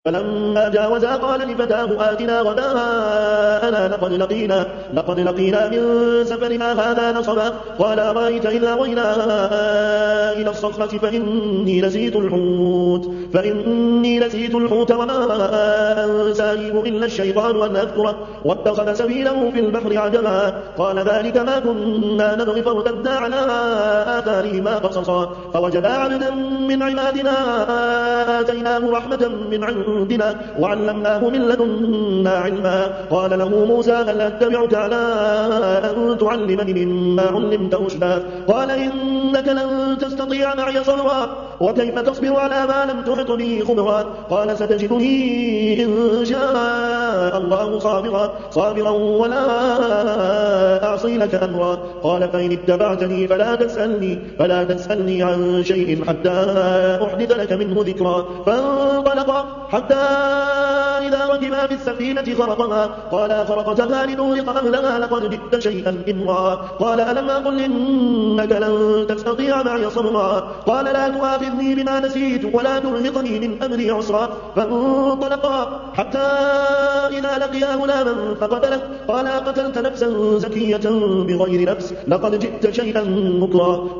فلما جاوزا قال لفتاه آتنا غداءنا لقد لقينا من سفرنا هذا نصبا. قال أرأيت إذا وينا إلى الصخرة فإني نسيت الحوت وما أنسانيه إلا الشيطان أن أذكره واتخذ سبيله في البحر عجبا. قال ذلك ما كنا نبغي فارتدا على آثارهما قصصا فوجدا عبدا من عبادنا آتيناه رحمة من عندنا وعلمناه من لدنا علما. قال له موسى هل أتبعك على أن تعلمني مما علمت رشدا. قال إنك لن تستطيع معي صبرا وكيف تصبر على ما لم تحط به خبرا. قال ستجدني إن شاء الله صابرا ولا أعصي لك أمرا. قال فإن اتبعتني فلا تسألني عن شيء حتى أحدث لك منه ذكرا. فانطلقا حتى إذا ركبا في السفينة خرقها قال خرقتها لنغرق أهلها لقد جئت شيئا إمرا. قال ألم أقل إنك لن تستطيع معي صبرا. قال لا تؤاخذني بما نسيت ولا ترهقني من أمري عسرا. فانطلقا حتى إذا لقيا غلاما فقتله قال قتلت نفسا زكية بغير نفس لقد جئت شيئا نكرا.